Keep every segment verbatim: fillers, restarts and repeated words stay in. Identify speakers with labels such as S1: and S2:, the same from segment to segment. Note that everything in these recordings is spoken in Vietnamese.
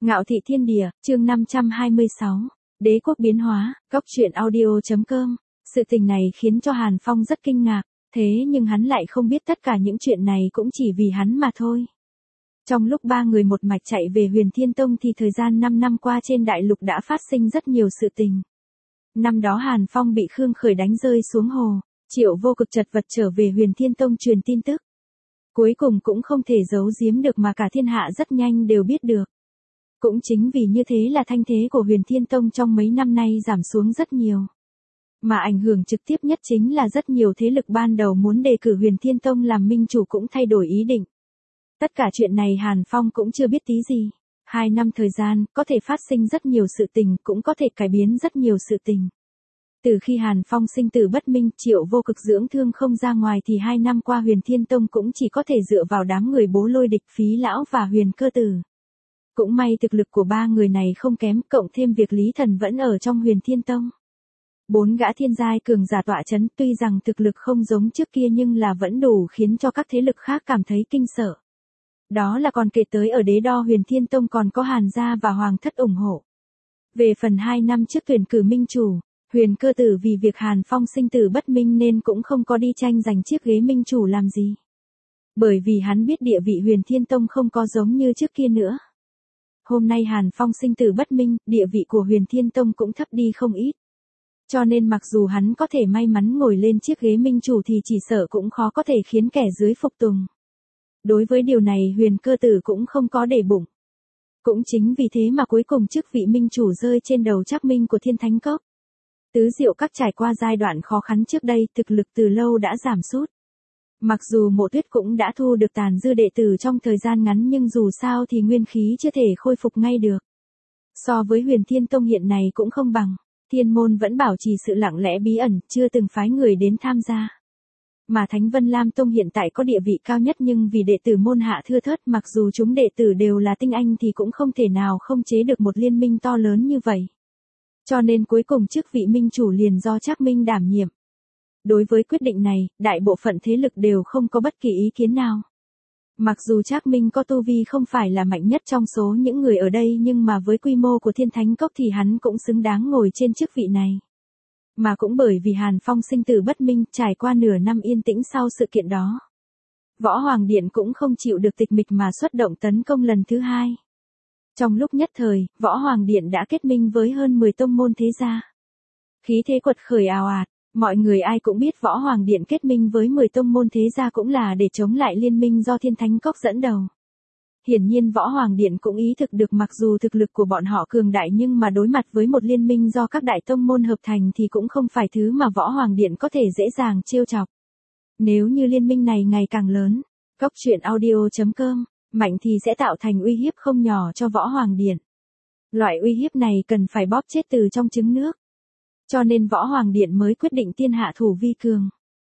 S1: Ngạo thị thiên địa, chương năm trăm hai mươi sáu. Đế quốc biến hóa, góc truyện audio.com. Sự tình này khiến cho Hàn Phong rất kinh ngạc, thế nhưng hắn lại không biết tất cả những chuyện này cũng chỉ vì hắn mà thôi. Trong lúc ba người một mạch chạy về Huyền Thiên Tông thì thời gian năm năm qua trên đại lục đã phát sinh rất nhiều sự tình. Năm đó Hàn Phong bị Khương Khởi đánh rơi xuống hồ, Triệu Vô Cực chật vật trở về Huyền Thiên Tông truyền tin tức. Cuối cùng cũng không thể giấu giếm được mà cả thiên hạ rất nhanh đều biết được. Cũng chính vì như thế là thanh thế của Huyền Thiên Tông trong mấy năm nay giảm xuống rất nhiều. Mà ảnh hưởng trực tiếp nhất chính là rất nhiều thế lực ban đầu muốn đề cử Huyền Thiên Tông làm minh chủ cũng thay đổi ý định. Tất cả chuyện này Hàn Phong cũng chưa biết tí gì. Hai năm thời gian, có thể phát sinh rất nhiều sự tình, cũng có thể cải biến rất nhiều sự tình. Từ khi Hàn Phong sinh tử bất minh, Triệu Vô Cực dưỡng thương không ra ngoài thì hai năm qua Huyền Thiên Tông cũng chỉ có thể dựa vào đám người Bố Lôi Địch, Phí Lão và Huyền Cơ Tử. Cũng may thực lực của ba người này không kém, cộng thêm việc Lý Thần vẫn ở trong Huyền Thiên Tông. Bốn gã thiên giai cường giả tọa chấn, tuy rằng thực lực không giống trước kia nhưng là vẫn đủ khiến cho các thế lực khác cảm thấy kinh sợ. Đó là còn kể tới ở đế đo Huyền Thiên Tông còn có Hàn gia và Hoàng thất ủng hộ. Về phần hai năm trước tuyển cử minh chủ, Huyền Cơ Tử vì việc Hàn Phong sinh tử bất minh nên cũng không có đi tranh giành chiếc ghế minh chủ làm gì. Bởi vì hắn biết địa vị Huyền Thiên Tông không có giống như trước kia nữa. Hôm nay Hàn Phong sinh tử bất minh, địa vị của Huyền Thiên Tông cũng thấp đi không ít. Cho nên mặc dù hắn có thể may mắn ngồi lên chiếc ghế minh chủ thì chỉ sợ cũng khó có thể khiến kẻ dưới phục tùng. Đối với điều này Huyền Cơ Tử cũng không có để bụng. Cũng chính vì thế mà cuối cùng chức vị minh chủ rơi trên đầu Trác Minh của Thiên Thánh Cốc. Tứ Diệu Các trải qua giai đoạn khó khăn trước đây, thực lực từ lâu đã giảm sút. Mặc dù Mộ Tuyết cũng đã thu được tàn dư đệ tử trong thời gian ngắn nhưng dù sao thì nguyên khí chưa thể khôi phục ngay được. So với Huyền Thiên Tông hiện này cũng không bằng, Thiên môn vẫn bảo trì sự lặng lẽ bí ẩn, chưa từng phái người đến tham gia. Mà Thánh Vân Lam Tông hiện tại có địa vị cao nhất nhưng vì đệ tử môn hạ thưa thớt, mặc dù chúng đệ tử đều là tinh anh thì cũng không thể nào không chế được một liên minh to lớn như vậy. Cho nên cuối cùng chức vị minh chủ liền do Trác Minh đảm nhiệm. Đối với quyết định này, đại bộ phận thế lực đều không có bất kỳ ý kiến nào. Mặc dù Trác Minh có tu vi không phải là mạnh nhất trong số những người ở đây nhưng mà với quy mô của Thiên Thánh Cốc thì hắn cũng xứng đáng ngồi trên chức vị này. Mà cũng bởi vì Hàn Phong sinh tử bất minh, trải qua nửa năm yên tĩnh sau sự kiện đó. Võ Hoàng Điện cũng không chịu được tịch mịch mà xuất động tấn công lần thứ hai. Trong lúc nhất thời, Võ Hoàng Điện đã kết minh với hơn mười tông môn thế gia. Khí thế quật khởi ào ạt, mọi người ai cũng biết Võ Hoàng Điện kết minh với mười tông môn thế gia cũng là để chống lại liên minh do Thiên Thánh Cốc dẫn đầu. Hiển nhiên Võ Hoàng Điện cũng ý thức được mặc dù thực lực của bọn họ cường đại nhưng mà đối mặt với một liên minh do các đại tông môn hợp thành thì cũng không phải thứ mà Võ Hoàng Điện có thể dễ dàng trêu chọc. Nếu như liên minh này ngày càng lớn, góc truyện audio.com, mạnh thì sẽ tạo thành uy hiếp không nhỏ cho Võ Hoàng Điện. Loại uy hiếp này cần phải bóp chết từ trong trứng nước. Cho nên Võ Hoàng Điện mới quyết định tiên hạ thủ vi cường.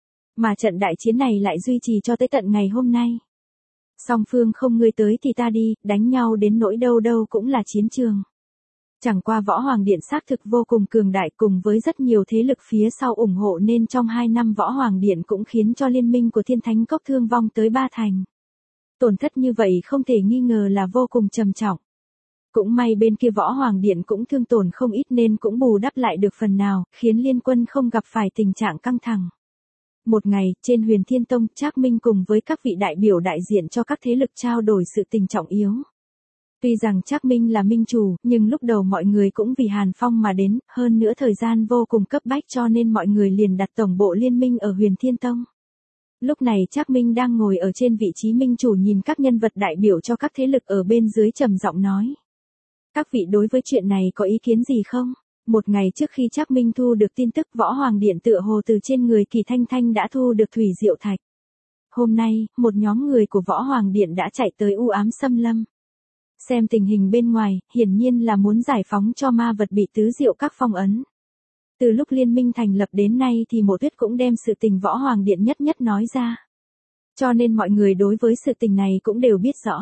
S1: Mà trận đại chiến này lại duy trì cho tới tận ngày hôm nay. Song phương không ngươi tới thì ta đi, đánh nhau đến nỗi đâu đâu cũng là chiến trường. Chẳng qua Võ Hoàng Điện xác thực vô cùng cường đại cùng với rất nhiều thế lực phía sau ủng hộ nên trong hai năm Võ Hoàng Điện cũng khiến cho liên minh của Thiên Thánh Cốc thương vong tới ba thành. Tổn thất như vậy không thể nghi ngờ là vô cùng trầm trọng. Cũng may bên kia Võ Hoàng Điện cũng thương tổn không ít nên cũng bù đắp lại được phần nào, khiến liên quân không gặp phải tình trạng căng thẳng. Một ngày, trên Huyền Thiên Tông, Trác Minh cùng với các vị đại biểu đại diện cho các thế lực trao đổi sự tình trọng yếu. Tuy rằng Trác Minh là minh chủ, nhưng lúc đầu mọi người cũng vì Hàn Phong mà đến, hơn nữa thời gian vô cùng cấp bách cho nên mọi người liền đặt tổng bộ liên minh ở Huyền Thiên Tông. Lúc này Trác Minh đang ngồi ở trên vị trí minh chủ nhìn các nhân vật đại biểu cho các thế lực ở bên dưới trầm giọng nói. Các vị đối với chuyện này có ý kiến gì không? Một ngày trước khi Trác Minh thu được tin tức Võ Hoàng Điện tựa hồ từ trên người Kỳ Thanh Thanh đã thu được thủy diệu thạch. Hôm nay, một nhóm người của Võ Hoàng Điện đã chạy tới u ám xâm lâm. Xem tình hình bên ngoài, hiển nhiên là muốn giải phóng cho ma vật bị Tứ Diệu Các phong ấn. Từ lúc liên minh thành lập đến nay thì Mộ Tuyết cũng đem sự tình Võ Hoàng Điện nhất nhất nói ra. Cho nên mọi người đối với sự tình này cũng đều biết rõ.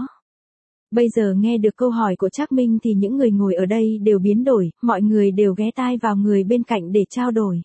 S1: Bây giờ nghe được câu hỏi của Trác Minh thì những người ngồi ở đây đều biến đổi, mọi người đều ghé tai vào người bên cạnh để trao đổi.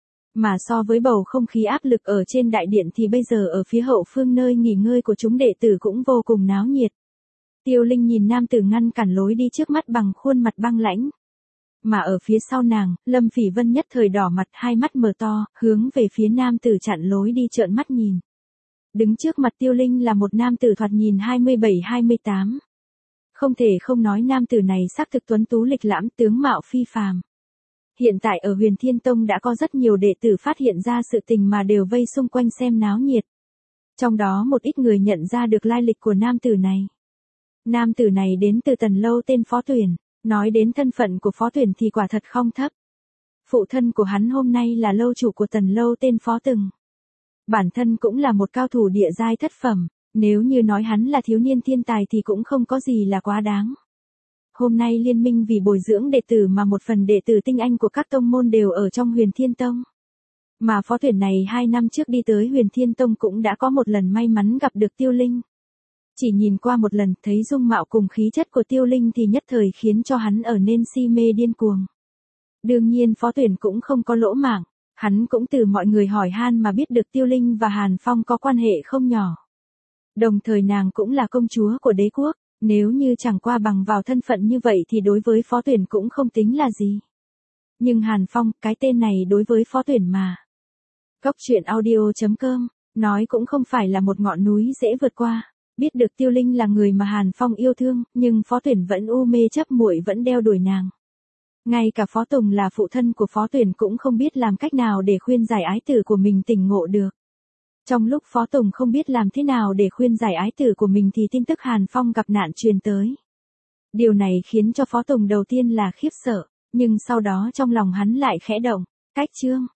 S1: Mà so với bầu không khí áp lực ở trên đại điện thì bây giờ ở phía hậu phương nơi nghỉ ngơi của chúng đệ tử cũng vô cùng náo nhiệt. Tiêu Linh nhìn nam tử ngăn cản lối đi trước mắt bằng khuôn mặt băng lãnh. Mà ở phía sau nàng, Lâm Phỉ Vân nhất thời đỏ mặt, hai mắt mở to, hướng về phía nam tử chặn lối đi trợn mắt nhìn. Đứng trước mặt Tiêu Linh là một nam tử thoạt nhìn hai mươi bảy hai mươi tám. Không thể không nói nam tử này xác thực tuấn tú lịch lãm, tướng mạo phi phàm. Hiện tại ở Huyền Thiên Tông đã có rất nhiều đệ tử phát hiện ra sự tình mà đều vây xung quanh xem náo nhiệt. Trong đó một ít người nhận ra được lai lịch của nam tử này. Nam tử này đến từ Tần Lâu tên Phó Tuyển, nói đến thân phận của Phó Tuyển thì quả thật không thấp. Phụ thân của hắn hôm nay là lâu chủ của Tần Lâu tên Phó Từng. Bản thân cũng là một cao thủ địa giai thất phẩm, nếu như nói hắn là thiếu niên thiên tài thì cũng không có gì là quá đáng. Hôm nay liên minh vì bồi dưỡng đệ tử mà một phần đệ tử tinh anh của các tông môn đều ở trong Huyền Thiên Tông. Mà Phó Tuyển này hai năm trước đi tới Huyền Thiên Tông cũng đã có một lần may mắn gặp được Tiêu Linh. Chỉ nhìn qua một lần thấy dung mạo cùng khí chất của Tiêu Linh thì nhất thời khiến cho hắn ở nên si mê điên cuồng. Đương nhiên Phó Tuyển cũng không có lỗ mãng, hắn cũng từ mọi người hỏi han mà biết được Tiêu Linh và Hàn Phong có quan hệ không nhỏ. Đồng thời nàng cũng là công chúa của đế quốc, nếu như chẳng qua bằng vào thân phận như vậy thì đối với Phó Tuyển cũng không tính là gì. Nhưng Hàn Phong, cái tên này đối với Phó Tuyển mà. Cốc truyện audio chấm com, nói cũng không phải là một ngọn núi dễ vượt qua. Biết được Tiêu Linh là người mà Hàn Phong yêu thương, nhưng Phó Tuyển vẫn u mê chấp muội vẫn đeo đuổi nàng. Ngay cả Phó Tùng là phụ thân của Phó Tuyển cũng không biết làm cách nào để khuyên giải ái tử của mình tỉnh ngộ được. Trong lúc Phó Tùng không biết làm thế nào để khuyên giải ái tử của mình thì tin tức Hàn Phong gặp nạn truyền tới. Điều này khiến cho Phó Tùng đầu tiên là khiếp sợ, nhưng sau đó trong lòng hắn lại khẽ động. Cách chương